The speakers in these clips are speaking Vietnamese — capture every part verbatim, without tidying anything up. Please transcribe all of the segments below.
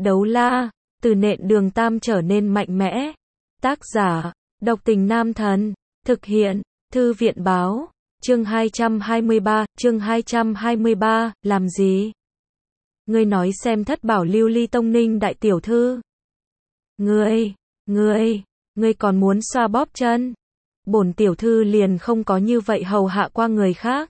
Đấu la, từ nện đường tam trở nên mạnh mẽ. Tác giả, độc tình nam thần. Thực hiện, thư viện báo. Chương hai trăm hai mươi ba, chương hai trăm hai mươi ba, làm gì? Ngươi nói xem thất bảo lưu ly tông Ninh đại tiểu thư. Ngươi, ngươi, ngươi còn muốn xoa bóp chân? Bổn tiểu thư liền không có như vậy hầu hạ qua người khác.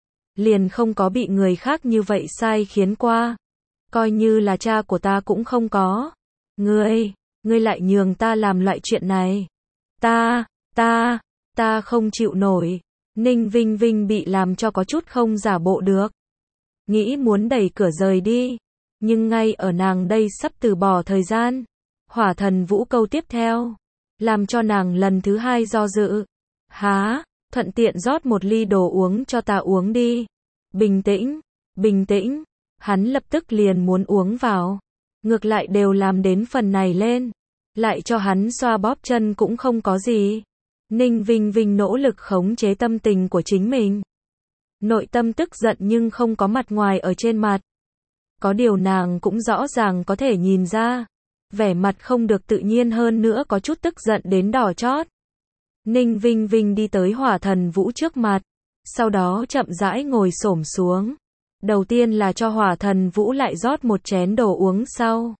Liền không có bị người khác như vậy sai khiến qua. Coi như là cha của ta cũng không có. Ngươi, ngươi lại nhường ta làm loại chuyện này. Ta, ta, ta không chịu nổi. Ninh Vinh Vinh bị làm cho có chút không giả bộ được. Nghĩ muốn đẩy cửa rời đi. Nhưng ngay ở nàng đây sắp từ bỏ thời gian. Hỏa thần vũ câu tiếp theo. Làm cho nàng lần thứ hai do dự. Há, thuận tiện rót một ly đồ uống cho ta uống đi. Bình tĩnh, bình tĩnh. Hắn lập tức liền muốn uống vào. Ngược lại đều làm đến phần này lên. Lại cho hắn xoa bóp chân cũng không có gì. Ninh Vinh Vinh nỗ lực khống chế tâm tình của chính mình. Nội tâm tức giận nhưng không có mặt ngoài ở trên mặt. Có điều nàng cũng rõ ràng có thể nhìn ra. Vẻ mặt không được tự nhiên hơn nữa có chút tức giận đến đỏ chót. Ninh Vinh Vinh đi tới hỏa thần vũ trước mặt. Sau đó chậm rãi ngồi xổm xuống. Đầu tiên là cho hỏa thần vũ lại rót một chén đồ uống sau.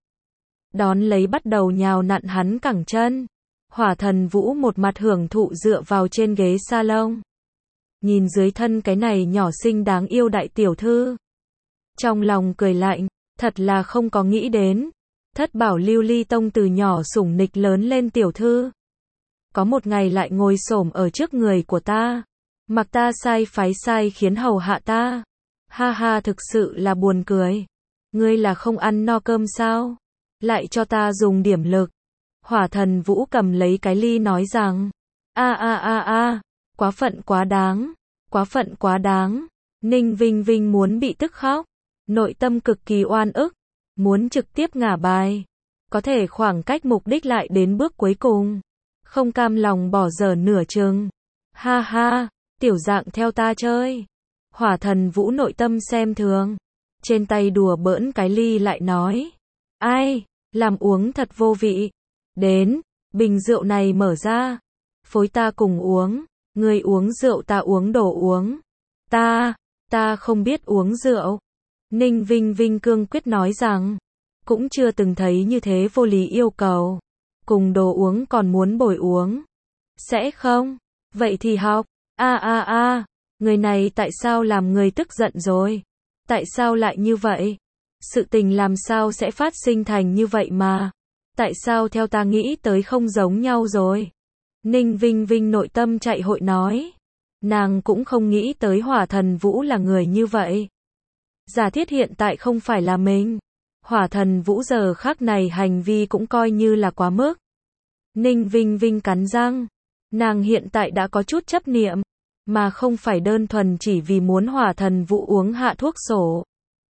Đón lấy bắt đầu nhào nặn hắn cẳng chân. Hỏa thần vũ một mặt hưởng thụ dựa vào trên ghế salon. Nhìn dưới thân cái này nhỏ xinh đáng yêu đại tiểu thư. Trong lòng cười lạnh, thật là không có nghĩ đến. Thất bảo lưu ly tông từ nhỏ sủng nịch lớn lên tiểu thư. Có một ngày lại ngồi xổm ở trước người của ta. Mặc ta sai phái sai khiến hầu hạ ta. Ha ha, thực sự là buồn cười. Ngươi là không ăn no cơm sao? Lại cho ta dùng điểm lực. Hỏa thần vũ cầm lấy cái ly nói rằng. A a a a, quá phận quá đáng. Quá phận quá đáng. Ninh Vinh Vinh muốn bị tức khóc. Nội tâm cực kỳ oan ức. Muốn trực tiếp ngả bài. Có thể khoảng cách mục đích lại đến bước cuối cùng. Không cam lòng bỏ dở nửa chừng. Ha ha, tiểu dạng theo ta chơi. Hỏa thần vũ nội tâm xem thường. Trên tay đùa bỡn cái ly lại nói. Ai, làm uống thật vô vị. Đến, bình rượu này mở ra. Phối ta cùng uống. Ngươi uống rượu ta uống đồ uống. Ta, ta không biết uống rượu. Ninh Vinh Vinh cương quyết nói rằng. Cũng chưa từng thấy như thế vô lý yêu cầu. Cùng đồ uống còn muốn bồi uống. Sẽ không? Vậy thì học. A a a, người này tại sao làm người tức giận rồi? Tại sao lại như vậy? Sự tình làm sao sẽ phát sinh thành như vậy mà? Tại sao theo ta nghĩ tới không giống nhau rồi? Ninh Vinh Vinh nội tâm chạy hội nói. Nàng cũng không nghĩ tới hỏa thần vũ là người như vậy. Giả thiết hiện tại không phải là mình. Hỏa thần vũ giờ khắc này hành vi cũng coi như là quá mức. Ninh Vinh Vinh cắn răng. Nàng hiện tại đã có chút chấp niệm. Mà không phải đơn thuần chỉ vì muốn hỏa thần vũ uống hạ thuốc sổ.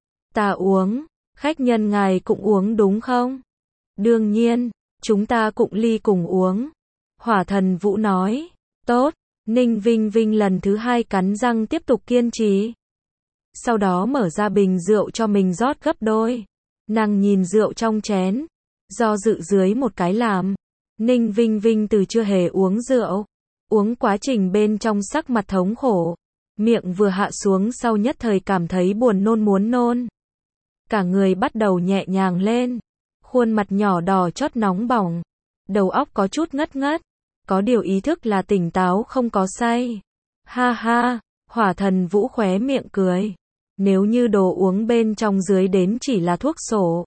Ta uống. Khách nhân ngài cũng uống đúng không? Đương nhiên, chúng ta cũng ly cùng uống. Hỏa thần vũ nói. Tốt. Ninh Vinh Vinh lần thứ hai cắn răng tiếp tục kiên trì. Sau đó mở ra bình rượu cho mình rót gấp đôi. Nàng nhìn rượu trong chén. Do dự dưới một cái làm. Ninh Vinh Vinh từ chưa hề uống rượu. Uống quá trình bên trong sắc mặt thống khổ. Miệng vừa hạ xuống sau nhất thời cảm thấy buồn nôn muốn nôn. Cả người bắt đầu nhẹ nhàng lên. Khuôn mặt nhỏ đỏ chót nóng bỏng. Đầu óc có chút ngất ngất. Có điều ý thức là tỉnh táo không có say. Ha ha, hỏa thần vũ khóe miệng cười. Nếu như đồ uống bên trong dưới đến chỉ là thuốc sổ.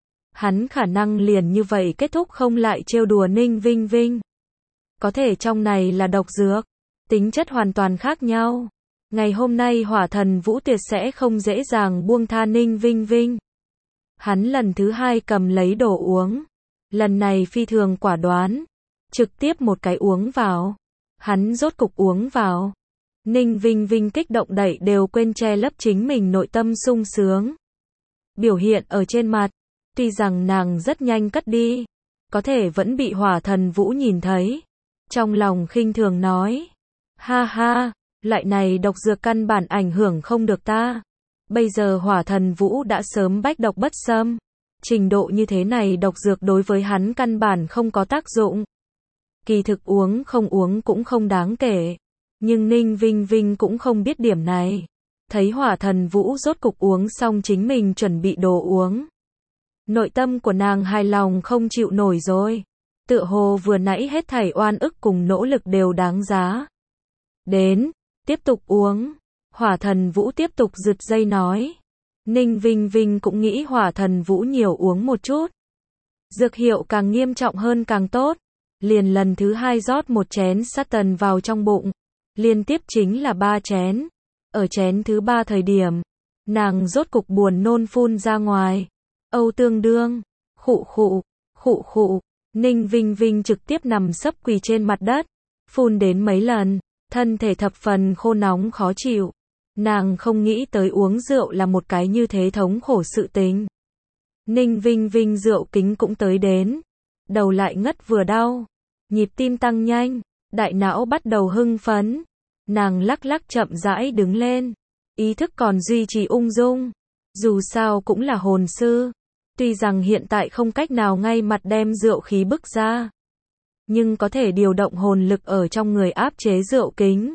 Hắn khả năng liền như vậy kết thúc không lại trêu đùa Ninh Vinh Vinh. Có thể trong này là độc dược. Tính chất hoàn toàn khác nhau. Ngày hôm nay hỏa thần vũ tuyệt sẽ không dễ dàng buông tha Ninh Vinh Vinh. Hắn lần thứ hai cầm lấy đồ uống. Lần này phi thường quả đoán. Trực tiếp một cái uống vào. Hắn rốt cục uống vào. Ninh Vinh Vinh kích động đẩy đều quên che lấp chính mình nội tâm sung sướng. Biểu hiện ở trên mặt. Tuy rằng nàng rất nhanh cất đi. Có thể vẫn bị hỏa thần vũ nhìn thấy. Trong lòng khinh thường nói. Ha ha, loại này độc dược căn bản ảnh hưởng không được ta. Bây giờ hỏa thần vũ đã sớm bách độc bất xâm. Trình độ như thế này độc dược đối với hắn căn bản không có tác dụng. Kỳ thực uống không uống cũng không đáng kể. Nhưng Ninh Vinh Vinh cũng không biết điểm này. Thấy Hỏa Thần Vũ rốt cục uống xong chính mình chuẩn bị đồ uống. Nội tâm của nàng hài lòng không chịu nổi rồi. Tựa hồ vừa nãy hết thảy oan ức cùng nỗ lực đều đáng giá. Đến, tiếp tục uống. Hỏa Thần Vũ tiếp tục giật dây nói. Ninh Vinh Vinh cũng nghĩ Hỏa Thần Vũ nhiều uống một chút. Dược hiệu càng nghiêm trọng hơn càng tốt. Liền lần thứ hai rót một chén sát tần vào trong bụng. Liên tiếp chính là ba chén. Ở chén thứ ba thời điểm, nàng rốt cục buồn nôn phun ra ngoài. Âu tương đương, khụ khụ, khụ khụ. Ninh Vinh Vinh trực tiếp nằm sấp quỳ trên mặt đất. Phun đến mấy lần, thân thể thập phần khô nóng khó chịu. Nàng không nghĩ tới uống rượu là một cái như thế thống khổ sự tình. Ninh Vinh Vinh rượu kính cũng tới đến. Đầu lại ngất vừa đau. Nhịp tim tăng nhanh. Đại não bắt đầu hưng phấn. Nàng lắc lắc chậm rãi đứng lên. Ý thức còn duy trì ung dung. Dù sao cũng là hồn sư. Tuy rằng hiện tại không cách nào ngay mặt đem rượu khí bức ra. Nhưng có thể điều động hồn lực ở trong người áp chế rượu kính.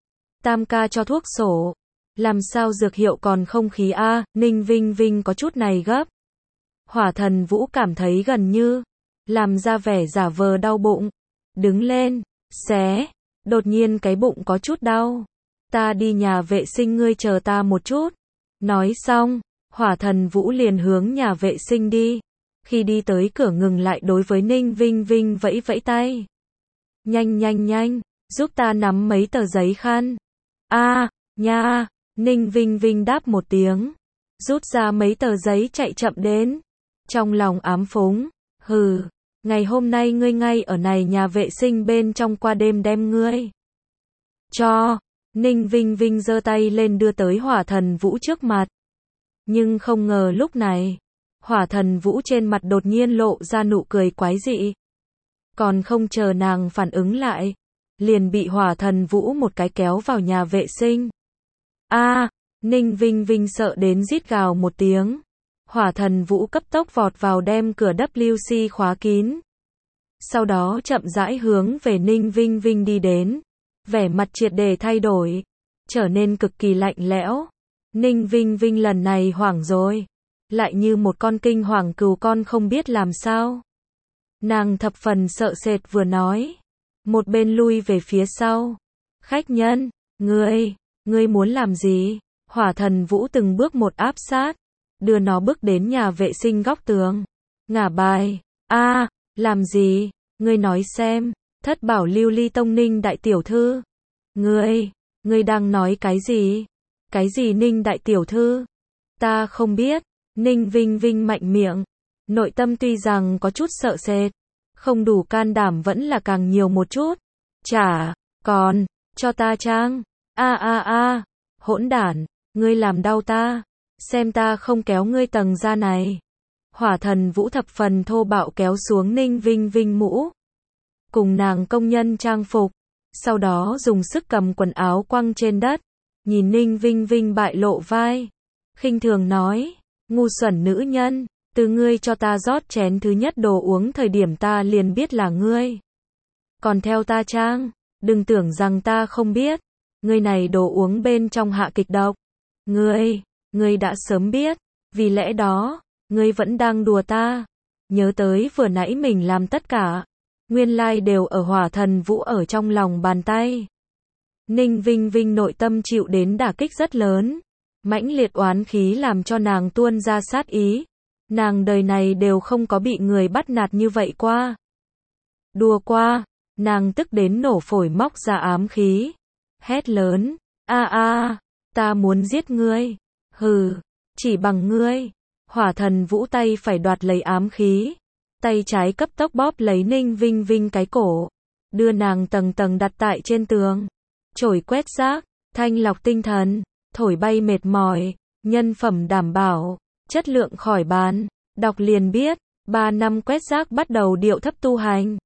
Tam ca cho thuốc sổ. Làm sao dược hiệu còn không khí a? Ninh Vinh Vinh có chút này gấp. Hỏa Thần Vũ cảm thấy gần như. Làm ra vẻ giả vờ đau bụng. Đứng lên. Xé. Đột nhiên cái bụng có chút đau. Ta đi nhà vệ sinh ngươi chờ ta một chút. Nói xong, Hỏa Thần Vũ liền hướng nhà vệ sinh đi. Khi đi tới cửa ngừng lại đối với Ninh Vinh Vinh vẫy vẫy tay. Nhanh nhanh nhanh, giúp ta nắm mấy tờ giấy khăn. A, nha, Ninh Vinh Vinh đáp một tiếng. Rút ra mấy tờ giấy chạy chậm đến. Trong lòng ám phúng, hừ, ngày hôm nay ngươi ngay ở này nhà vệ sinh bên trong qua đêm đem ngươi. Cho, Ninh Vinh Vinh giơ tay lên đưa tới Hỏa Thần Vũ trước mặt. Nhưng không ngờ lúc này, Hỏa Thần Vũ trên mặt đột nhiên lộ ra nụ cười quái dị. Còn không chờ nàng phản ứng lại, liền bị Hỏa Thần Vũ một cái kéo vào nhà vệ sinh. A, Ninh Vinh Vinh sợ đến rít gào một tiếng. Hỏa Thần Vũ cấp tốc vọt vào đem cửa W C khóa kín. Sau đó chậm rãi hướng về Ninh Vinh Vinh đi đến. Vẻ mặt triệt để thay đổi, trở nên cực kỳ lạnh lẽo. Ninh Vinh Vinh lần này hoảng rồi, lại như một con kinh hoàng cừu con không biết làm sao. Nàng thập phần sợ sệt vừa nói, một bên lui về phía sau. Khách nhân, ngươi, ngươi muốn làm gì? Hỏa Thần Vũ từng bước một áp sát, đưa nó bước đến nhà vệ sinh góc tường. Ngả bài, a, làm gì? Ngươi nói xem. Thất bảo lưu ly tông Ninh đại tiểu thư. Ngươi, ngươi đang nói cái gì? Cái gì Ninh đại tiểu thư? Ta không biết. Ninh Vinh Vinh mạnh miệng. Nội tâm tuy rằng có chút sợ sệt, không đủ can đảm vẫn là càng nhiều một chút. Chả, còn, cho ta trang. A a a, hỗn đản, ngươi làm đau ta. Xem ta không kéo ngươi tầng da này. Hỏa Thần Vũ thập phần thô bạo kéo xuống Ninh Vinh Vinh mũ. Cùng nàng công nhân trang phục, sau đó dùng sức cầm quần áo quăng trên đất, nhìn Ninh Vinh Vinh bại lộ vai, khinh thường nói, ngu xuẩn nữ nhân, từ ngươi cho ta rót chén thứ nhất đồ uống thời điểm ta liền biết là ngươi. Còn theo ta trang, đừng tưởng rằng ta không biết, ngươi này đồ uống bên trong hạ kịch độc. Ngươi, ngươi đã sớm biết, vì lẽ đó, ngươi vẫn đang đùa ta. Nhớ tới vừa nãy mình làm tất cả. Nguyên lai đều ở Hỏa Thần Vũ ở trong lòng bàn tay. Ninh Vinh Vinh nội tâm chịu đến đả kích rất lớn. Mãnh liệt oán khí làm cho nàng tuôn ra sát ý. Nàng đời này đều không có bị người bắt nạt như vậy qua. Đùa qua, nàng tức đến nổ phổi móc ra ám khí. Hét lớn, a a, ta muốn giết ngươi. Hừ, chỉ bằng ngươi. Hỏa Thần Vũ tay phải đoạt lấy ám khí. Tay trái cấp tốc bóp lấy Ninh Vinh Vinh cái cổ, đưa nàng tầng tầng đặt tại trên tường. Chổi quét rác, thanh lọc tinh thần, thổi bay mệt mỏi, nhân phẩm đảm bảo, chất lượng khỏi bàn. Đọc liền biết, ba năm quét rác bắt đầu điệu thấp tu hành.